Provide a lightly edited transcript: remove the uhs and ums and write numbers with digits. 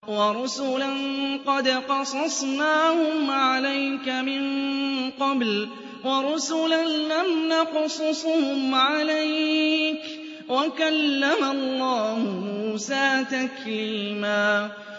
وَرُسُلًا قَدْ قَصَصْنَاهُمْ عَلَيْكَ مِن قَبْلُ وَرُسُلًا لَّمْ نَقْصُصْهُمْ عَلَيْكَ ۚ وَكَلَّمَ اللَّهُ مُوسَىٰ تَكْلِيمًا